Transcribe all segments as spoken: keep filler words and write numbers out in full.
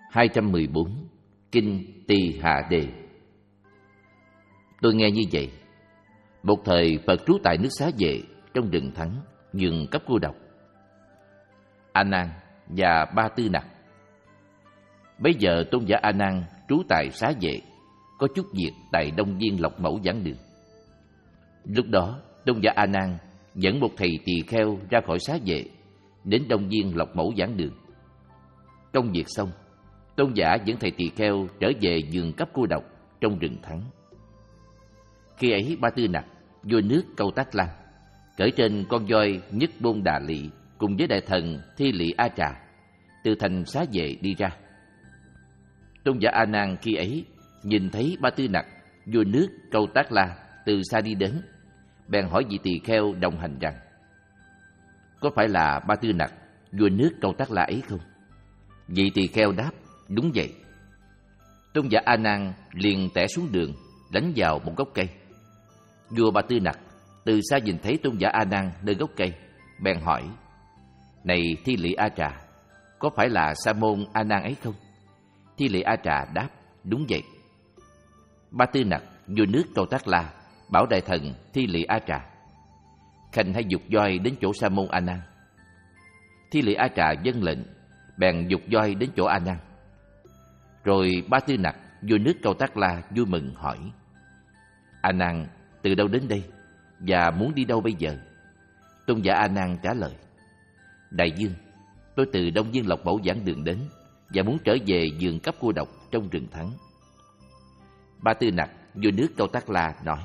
hai trăm mười bốn. Kinh Tỳ Hạ Đề. Tôi nghe như vậy. Một thời Phật trú tại nước Xá Vệ, trong rừng Thắng, vườn Cấp Cô Độc. A Nan và Ba Tư Nặc. Bấy giờ tôn giả A Nan trú tại Xá Vệ, có chút việc tại Đông Viên Lộc Mẫu giảng đường. Lúc đó tôn giả A Nan dẫn một thầy tỳ kheo ra khỏi Xá Vệ, đến Đông Viên Lộc Mẫu giảng đường. Công việc xong, tôn giả dẫn thầy tỳ kheo trở về vườn Cấp Cô Độc trong rừng Thắng. Khi ấy Ba Tư Nặc, vua nước Câu Tác Lan, cởi trên con voi Nhất Bôn Đà Lị cùng với đại thần Thi Lị A Trà từ thành Xá Vệ đi ra. Tôn giả A Nan khi ấy nhìn thấy Ba Tư Nặc, vua nước Câu Tác La từ xa đi đến, bèn hỏi vị tỳ kheo đồng hành rằng: có phải là Ba Tư Nặc, vua nước Câu Tác La ấy không? Vị tỳ kheo đáp: đúng vậy. Tôn giả A Nan liền tẻ xuống đường, đánh vào một gốc cây. Vua Ba Tư Nặc từ xa nhìn thấy tôn giả A Nan nơi gốc cây, bèn hỏi: này Thi Lị A Trà, có phải là Sa môn A Nan ấy không? Thi Lị A Trà đáp: đúng vậy. Ba Tư Nặc, vua nước Câu Tác La, bảo đại thần Thi Lị A Trà: khanh hãy giục voi đến chỗ Sa môn A Nan. Thi Lị A Trà vâng lệnh, bèn giục voi đến chỗ A Nan. Rồi Ba Tư Nặc, vua nước Câu Tác La vui mừng hỏi: A Nan từ đâu đến đây và muốn đi đâu bây giờ? Tôn giả A Nan trả lời: đại vương, tôi từ Đông Viên Lộc Mẫu giảng đường đến và muốn trở về vườn Cấp Cô Độc trong rừng Thắng. Ba Tư Nặc, vua nước Câu Tác La nói: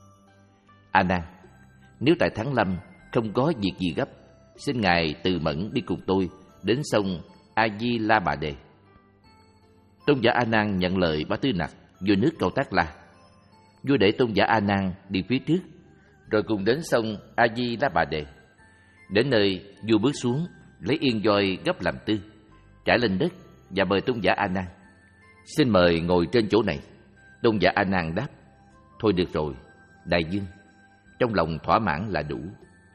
A Nan, nếu tại Thắng Lâm không có việc gì gấp, xin ngài từ mẫn đi cùng tôi đến sông A Di La Bà Đề. Tôn giả A Nan nhận lời Ba Tư Nặc, vua nước Câu Tác La. Vua để tôn giả A Nan đi phía trước, rồi cùng đến sông A Di La Bà Đề. Đến nơi, vua bước xuống, lấy yên voi gấp làm tư, trải lên đất và mời tôn giả A Nan: xin mời ngồi trên chỗ này. Tôn giả A Nan đáp: thôi được rồi, đại vương, trong lòng thỏa mãn là đủ.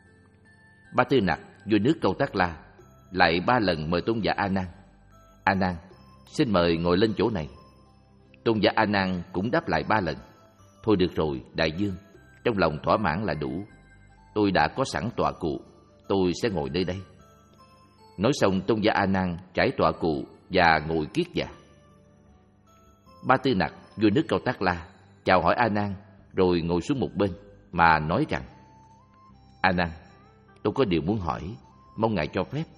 Ba Tư Nặc, vua nước Câu Tác La, lại ba lần mời tôn giả A Nan: A Nan, xin mời ngồi lên chỗ này. Tôn giả A Nan cũng đáp lại ba lần: thôi được rồi, đại vương, trong lòng thỏa mãn là đủ. Tôi đã có sẵn tọa cụ, tôi sẽ ngồi nơi đây. Nói xong, tôn giả A Nan trải tọa cụ và ngồi kiết già. Ba Tư Nặc, vua nước Câu Tác La, chào hỏi A Nan rồi ngồi xuống một bên mà nói rằng: A Nan, tôi có điều muốn hỏi, mong ngài cho phép.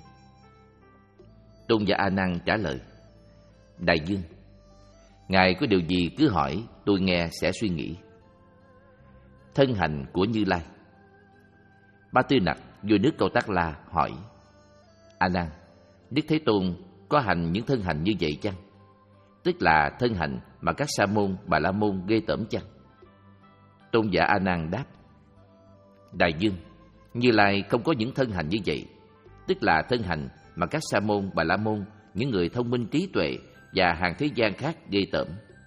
Tôn giả A Nan trả lời: đại vương, ngài có điều gì cứ hỏi, tôi nghe sẽ suy nghĩ. Thân hành của Như Lai. Ba Tư Nặc, vua nước Câu Tác La hỏi: A Nan, Đức Thế Tôn có hành những thân hành như vậy chăng? Tức là thân hành mà các sa môn, bà la môn ghê tởm chăng? Tôn giả A Nan đáp: đại vương, Như Lai không có những thân hành như vậy, tức là thân hành mà các sa môn, bà la môn, những người thông minh trí tuệ và hàng thế gian khác ghê tởm.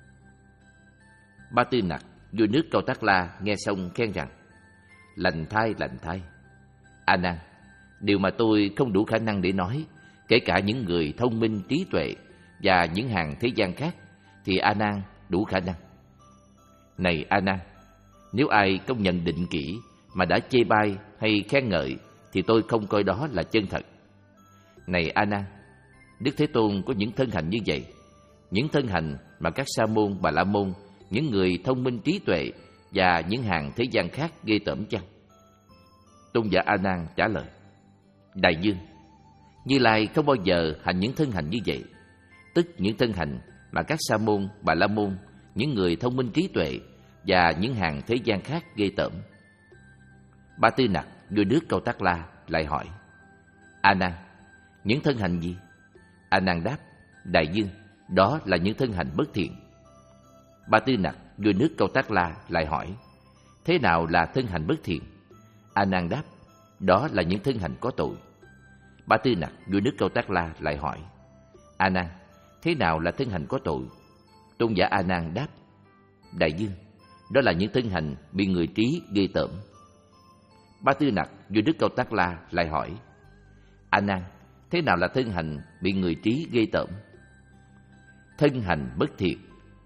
Ba Tư Nặc, vua nước Câu Tác La nghe xong khen rằng: lành thay, lành thay. A Nan, điều mà tôi không đủ khả năng để nói, kể cả những người thông minh trí tuệ và những hàng thế gian khác, thì A Nan đủ khả năng. Này A Nan, nếu ai không nhận định kỹ mà đã chê bai hay khen ngợi, thì tôi không coi đó là chân thật. Này A Nan, Đức Thế Tôn có những thân hành như vậy, những thân hành mà các sa môn, bà la môn, những người thông minh trí tuệ và những hàng thế gian khác ghê tởm chăng? Tôn giả A Nan trả lời: đại vương, Như Lai không bao giờ hành những thân hành như vậy, tức những thân hành mà các sa môn, bà la môn, những người thông minh trí tuệ và những hàng thế gian khác ghê tởm. Ba Tư Nặc, vua nước Câu Tác La lại hỏi: A Nan, những thân hành gì? A Nan đáp: đại vương, đó là những thân hành bất thiện. Ba Tư Nặc, vua nước Câu Tác La lại hỏi: thế nào là thân hành bất thiện? A Nan đáp: đó là những thân hành có tội. Ba Tư Nặc, vua nước Câu Tác La lại hỏi: A Nan, thế nào là thân hành có tội? Tôn giả A Nan đáp: đại vương, đó là những thân hành bị người trí ghê tởm. Ba Tư Nặc, vua nước Câu Tác La lại hỏi: A Nan, thế nào là thân hành bị người trí ghê tởm? thân hành bất thiện.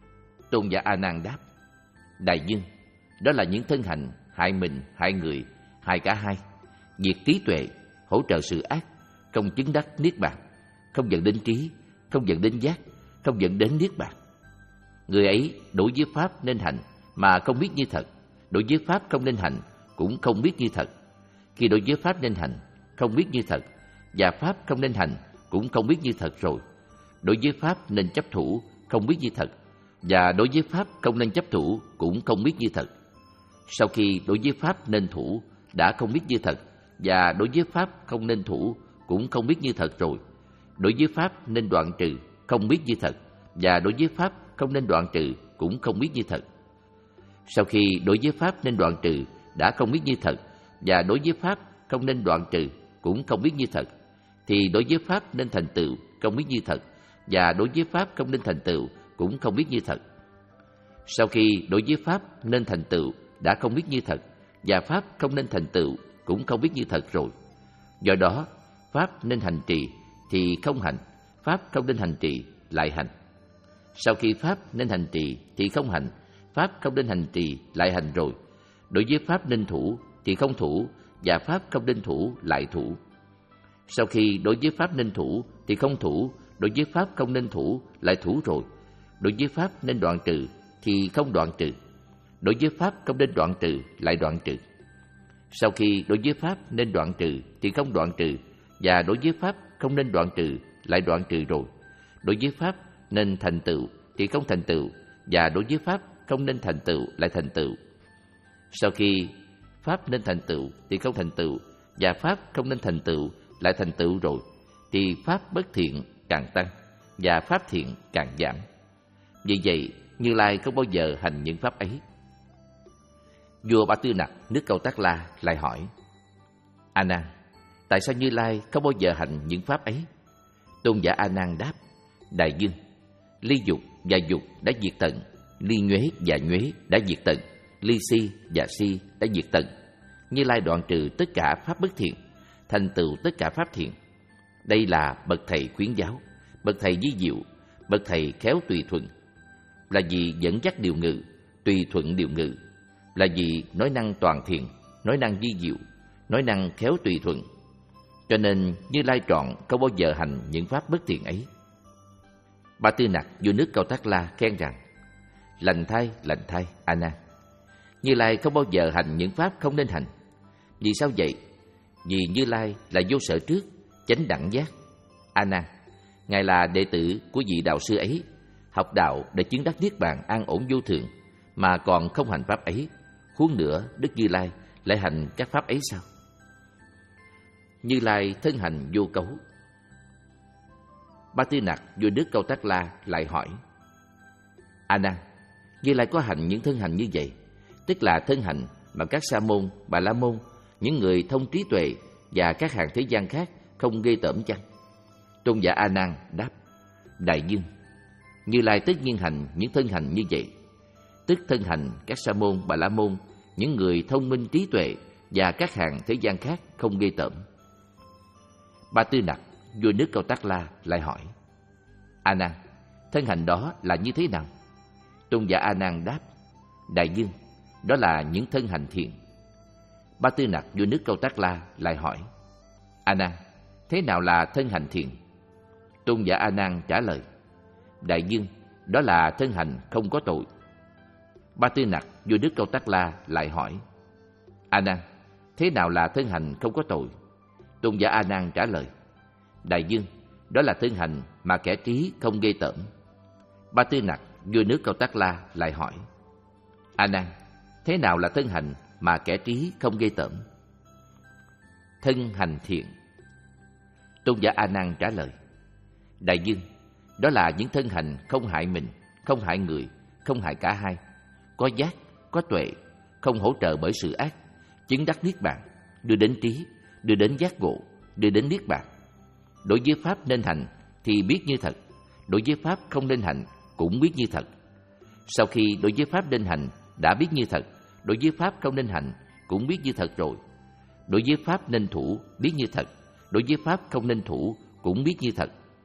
Tôn giả A Nan đáp: Đại dương, đó là những thân hành hại mình, hại người, hại cả hai, diệt trí tuệ, hỗ trợ sự ác, không chứng đắc niết bàn, không dẫn đến trí, không dẫn đến giác, không dẫn đến niết bàn. Người ấy đối với pháp nên hành mà không biết như thật, đối với pháp không nên hành cũng không biết như thật. Khi đối với pháp nên hành không biết như thật, và pháp không nên hành cũng không biết như thật rồi, đối với pháp nên chấp thủ không biết như thật, và đối với pháp không nên chấp thủ cũng không biết như thật. Sau khi đối với pháp nên thủ đã không biết như thật, và đối với pháp không nên thủ cũng không biết như thật rồi, đối với pháp nên đoạn trừ không biết như thật, và đối với pháp không nên đoạn trừ cũng không biết như thật. Sau khi đối với pháp nên đoạn trừ đã không biết như thật, và đối với pháp không nên đoạn trừ cũng không biết như thật, thì đối với pháp nên thành tựu không biết như thật, và đối với pháp không nên thành tựu cũng không biết như thật. Sau khi đối với pháp nên thành tựu đã không biết như thật, và pháp không nên thành tựu cũng không biết như thật rồi, do đó pháp nên hành trì thì không hành, pháp không nên hành trì lại hành. Sau khi pháp nên hành trì thì không hành, pháp không nên hành trì lại hành rồi, đối với pháp nên thủ thì không thủ, và pháp không nên thủ lại thủ. Sau khi đối với pháp nên thủ thì không thủ, đối với pháp không nên thủ lại thủ rồi, đối với pháp nên đoạn trừ thì không đoạn trừ, đối với pháp không nên đoạn trừ lại đoạn trừ. Sau khi đối với pháp nên đoạn trừ thì không đoạn trừ, và đối với pháp không nên đoạn trừ lại đoạn trừ rồi, đối với pháp nên thành tựu thì không thành tựu, và đối với pháp không nên thành tựu lại thành tựu. Sau khi pháp nên thành tựu thì không thành tựu, và pháp không nên thành tựu lại thành tựu rồi, thì pháp bất thiện càng tăng, và pháp thiện càng giảm. Vì vậy, Như Lai không bao giờ hành những pháp ấy. Vua Ba Tư Nặc nước Câu Tác La lại hỏi: A Nan, tại sao Như Lai không bao giờ hành những pháp ấy? Tôn giả A Nan đáp: Đại dương, ly dục và dục đã diệt tận, ly nhuế và nhuế đã diệt tận, ly si và si đã diệt tận. Như Lai đoạn trừ tất cả pháp bất thiện, thành tựu tất cả pháp thiện. Đây là bậc thầy khuyến giáo, bậc thầy di diệu, bậc thầy khéo tùy thuận. Là vì dẫn dắt điều ngự, tùy thuận điều ngự. Là vì nói năng toàn thiện, nói năng di diệu, nói năng khéo tùy thuận. Cho nên Như Lai trọn không bao giờ hành những pháp bất thiện ấy. Ba Tư Nặc vua nước Câu Tác La khen rằng: Lành thay, lành thay, A Nan, Như Lai không bao giờ hành những pháp không nên hành. Vì sao vậy? Vì Như Lai là vô sở trước, chánh đẳng giác. A Nan, Ngài là đệ tử của vị đạo sư ấy, học đạo để chứng đắc niết bàn an ổn vô thượng, mà còn không hành pháp ấy. Huống nữa, Đức Như Lai lại hành các pháp ấy sao? Như Lai thân hành vô cấu. Ba Tư Nặc vua nước Câu Tác La lại hỏi: A Nan, Như Lai có hành những thân hành như vậy, tức là thân hành mà các sa môn, bà la môn, những người thông trí tuệ và các hàng thế gian khác không ghê tởm chăng? Tôn giả A Nan đáp: Đại dương, Như Lai tất nhiên hành những thân hành như vậy, tức thân hành các sa môn, bà la môn, những người thông minh trí tuệ và các hàng thế gian khác không ghê tởm. Ba Tư Nặc vua nước Câu Tác La lại hỏi: A Nan, thân hành đó là như thế nào? Tôn giả A Nan đáp: Đại dương, đó là những thân hành thiện. Ba Tư Nặc vua nước Câu Tác La lại hỏi: A Nan, thế nào là thân hành thiện? Tôn giả A Nan trả lời: Đại dương, đó là thân hành không có tội. Ba Tư Nặc vua nước Câu Tác La lại hỏi: A Nan, thế nào là thân hành không có tội? Tôn giả A Nan trả lời: Đại dương, đó là thân hành mà kẻ trí không ghê tởm. Ba Tư Nặc vua nước Câu Tác La lại hỏi: A Nan, thế nào là thân hành mà kẻ trí không ghê tởm? Thân hành thiện. Tôn giả A Nan trả lời: Đại dương, đó là những thân hành không hại mình, không hại người, không hại cả hai, có giác, có tuệ, không hỗ trợ bởi sự ác, chứng đắc niết bàn, đưa đến trí, đưa đến giác ngộ, đưa đến niết bàn. Đối với pháp nên hành thì biết như thật, đối với pháp không nên hành cũng biết như thật. Sau khi đối với pháp nên hành đã biết như thật, đối với pháp không nên hành cũng biết như thật rồi. Đối với pháp nên thủ biết như thật, đối với pháp không nên thủ cũng biết như thật.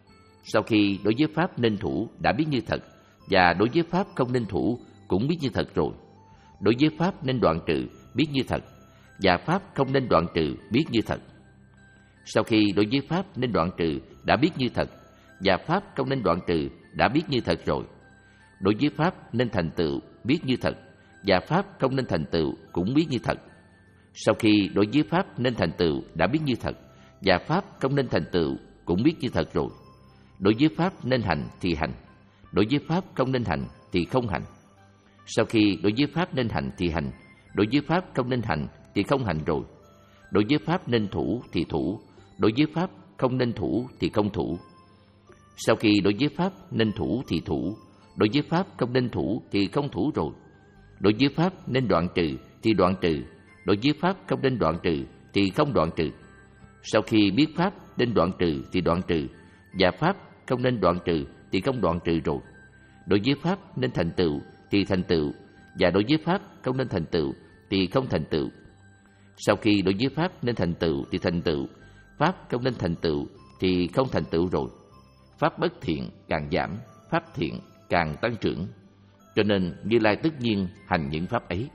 Sau khi đối với pháp nên thủ đã biết như thật, và đối với pháp không nên thủ cũng biết như thật rồi. Đối với pháp nên đoạn trừ biết như thật, và pháp không nên đoạn trừ biết như thật. Sau khi đối với pháp nên đoạn trừ đã biết như thật, và pháp không nên đoạn trừ đã biết như thật rồi. Đối với pháp nên thành tựu biết như thật, và pháp không nên thành tựu cũng biết như thật. Sau khi đối với pháp nên thành tựu đã biết như thật, và pháp không nên thành tựu cũng biết như thật rồi. Đối với pháp nên hành thì hành, đối với pháp không nên hành thì không hành. Sau khi đối với pháp nên hành thì hành, đối với pháp không nên hành thì không hành rồi. Đối với pháp nên thủ thì thủ, đối với pháp không nên thủ thì không thủ. Sau khi đối với pháp nên thủ thì thủ, đối với pháp không nên thủ thì không thủ rồi. Đối với pháp nên đoạn trừ thì đoạn trừ, đối với pháp không nên đoạn trừ thì không đoạn trừ. Sau khi biết pháp nên đoạn trừ thì đoạn trừ, và pháp không nên đoạn trừ thì không đoạn trừ rồi. Đối với pháp nên thành tựu thì thành tựu, và đối với pháp không nên thành tựu thì không thành tựu. Sau khi đối với pháp nên thành tựu thì thành tựu, pháp không nên thành tựu thì không thành tựu rồi. Pháp bất thiện càng giảm, pháp thiện càng tăng trưởng. Cho nên Như Lai tất nhiên hành những pháp ấy.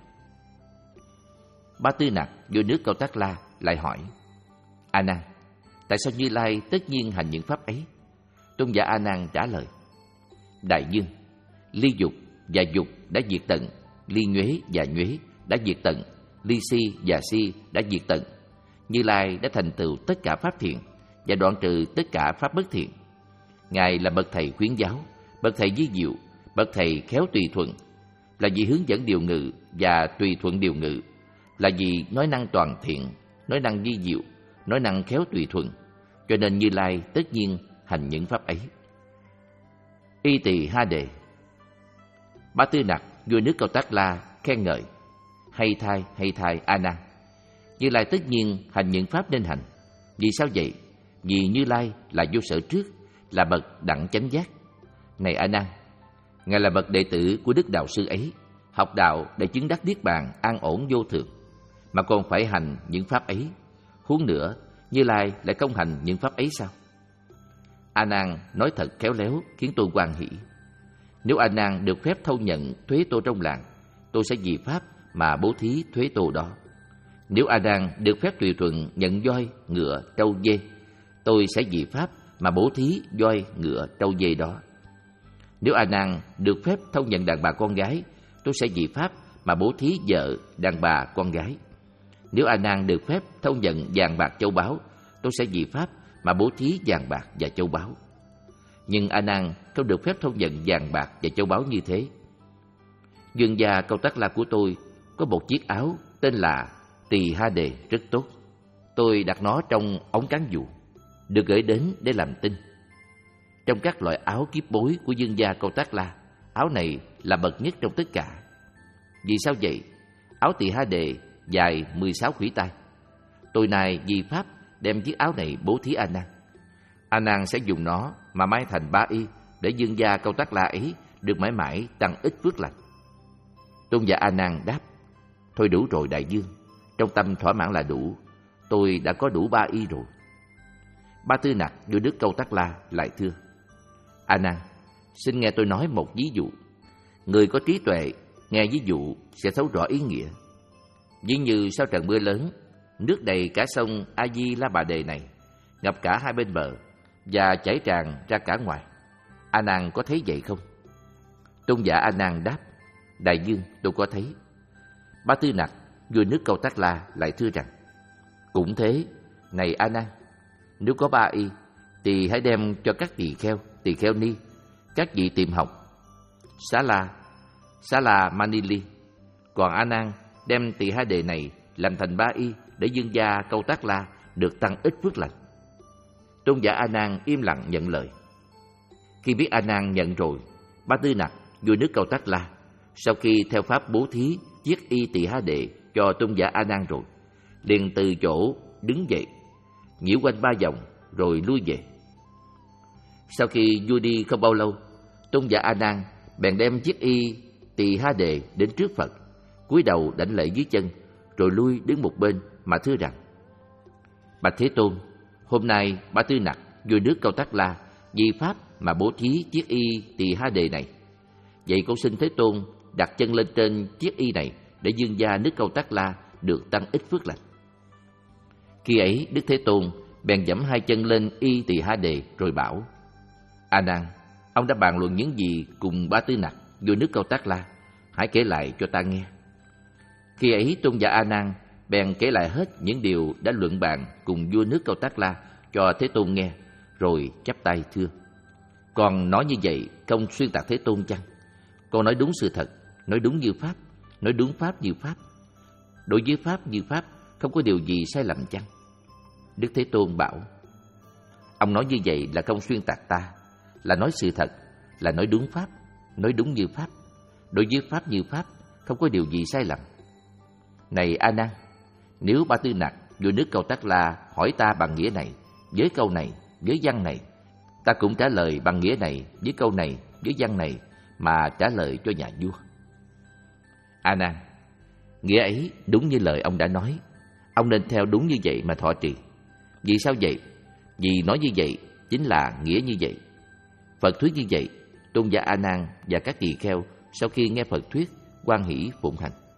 Ba Tư Nặc vua nước Câu Tác La lại hỏi: A Nan, tại sao Như Lai tất nhiên hành những pháp ấy? Tôn giả A Nan trả lời: Đại Dương, ly dục và dục đã diệt tận, ly nhuế và nhuế đã diệt tận, ly si và si đã diệt tận. Như Lai đã thành tựu tất cả pháp thiện và đoạn trừ tất cả pháp bất thiện. Ngài là bậc thầy khuyến giáo, bậc thầy vi diệu, bậc thầy khéo tùy thuận, là vị hướng dẫn điều ngự và tùy thuận điều ngự, là vị nói năng toàn thiện, nói năng vi diệu, nói năng khéo tùy thuận. Cho nên Như Lai tất nhiên hành những pháp ấy. Y Tỳ Ha Đề. Ba Tư Nặc vua nước Câu Tác La khen ngợi: Hay thai, hay thai A Nan, Như Lai tất nhiên hành những pháp nên hành. Vì sao vậy? Vì Như Lai là vô sở trước, là bậc đẳng chánh giác. Này A Nan, Ngài là bậc đệ tử của Đức Đạo Sư ấy, học đạo để chứng đắc niết bàn an ổn vô thượng, mà còn phải hành những pháp ấy. Huống nữa, Như Lai lại không hành những pháp ấy sao? A Nan nói thật khéo léo khiến tôi hoan hỷ. Nếu A Nan được phép thâu nhận thuế tô trong làng, tôi sẽ vì pháp mà bố thí thuế tô đó. Nếu A Nan được phép tùy thuận nhận voi, ngựa, trâu dê, tôi sẽ vì pháp mà bố thí voi, ngựa, trâu dê đó. Nếu A Nan được phép thâu nhận đàn bà con gái, tôi sẽ vì pháp mà bố thí vợ, đàn bà con gái. Nếu A Nan được phép thâu nhận vàng bạc châu báu, tôi sẽ vì pháp mà bố thí vàng bạc và châu báu. Nhưng A Nan không được phép thâu nhận vàng bạc và châu báu như thế. Dương gia Câu Tác La của tôi có một chiếc áo tên là Tỳ Ha Đề rất tốt. Tôi đặt nó trong ống cán dù, được gửi đến để làm tinh. Trong các loại áo kiếp bối của Dương gia Câu Tác La, áo này là bậc nhất trong tất cả. Vì sao vậy? Áo Tỳ Ha Đề dài mười sáu khuỷu tay. Tôi nay vì pháp đem chiếc áo này bố thí A Nan. A Nan sẽ dùng nó mà may thành ba y, để Dương gia Câu Tác La ấy được mãi mãi tăng ít phước lành. Tôn giả A Nan đáp: Thôi đủ rồi đại dương, trong tâm thỏa mãn là đủ. Tôi đã có đủ ba y rồi. Ba Tư Nặc vua nước Câu Tác La lại thưa: A Nan, xin nghe tôi nói một ví dụ. Người có trí tuệ nghe ví dụ sẽ thấu rõ ý nghĩa. Ví như sau trận mưa lớn, nước đầy cả sông A Di La Bà Đề này, ngập cả hai bên bờ và chảy tràn ra cả ngoài. A Nan có thấy vậy không? Tôn giả A Nan đáp: Đại dương, tôi có thấy. Ba Tư Nặc vua nước Câu Tác La lại thưa rằng: Cũng thế, này A Nan, nếu có ba y thì hãy đem cho các tỳ kheo, tỳ kheo ni, các vị tiệm học Xá La, Xá La Manili. Còn A Nan đem Tỳ Ha Đề này làm thành ba y, để Dương gia Câu Tác La được tăng ít phước lành. Tôn giả A Nan im lặng nhận lời. Khi biết A Nan nhận rồi, Ba Tư Nặc vua nước Câu Tác La sau khi theo pháp bố thí chiếc y Tỳ Ha Đề cho tôn giả A Nan rồi, liền từ chỗ đứng dậy, nhiễu quanh ba vòng rồi lui về. Sau khi vua đi không bao lâu, tôn giả A Nan bèn đem chiếc y Tỳ Ha Đề đến trước Phật, cúi đầu đảnh lễ dưới chân, rồi lui đứng một bên mà thưa rằng: Bạch Thế Tôn, hôm nay Ba Tư Nặc vua nước Câu Tác La vì pháp mà bố thí chiếc y tỳ ha đề này. Vậy con xin Thế Tôn đặt chân lên trên chiếc y này để dương gia nước Câu Tát La được tăng ít phước lành. Khi ấy Đức Thế Tôn bèn giẫm hai chân lên y tỳ ha đề rồi bảo: A Nan, ông đã bàn luận những gì cùng Ba Tư Nặc vua nước Câu Tát La, hãy kể lại cho ta nghe. Khi ấy tôn giả A Nan bèn kể lại hết những điều đã luận bàn cùng vua nước Câu Tát La cho Thế Tôn nghe, rồi chắp tay thưa: Con nói như vậy không xuyên tạc Thế Tôn chăng? Con nói đúng sự thật, nói đúng như pháp, nói đúng pháp như pháp. Đối với pháp như pháp, không có điều gì sai lầm chăng? Đức Thế Tôn bảo: Ông nói như vậy là không xuyên tạc ta, là nói sự thật, là nói đúng pháp, nói đúng như pháp. Đối với pháp như pháp, không có điều gì sai lầm. Này A Nan, nếu Ba Tư Nặc vua nước Câu Tát La hỏi ta bằng nghĩa này, với câu này, với văn này, ta cũng trả lời bằng nghĩa này, với câu này, với văn này mà trả lời cho nhà vua. A Nan, nghĩa ấy đúng như lời ông đã nói, ông nên theo đúng như vậy mà thọ trì. Vì sao vậy? Vì nói như vậy chính là nghĩa như vậy. Phật thuyết như vậy, tôn giả A Nan và các tỳ kheo sau khi nghe Phật thuyết hoan hỷ phụng hành.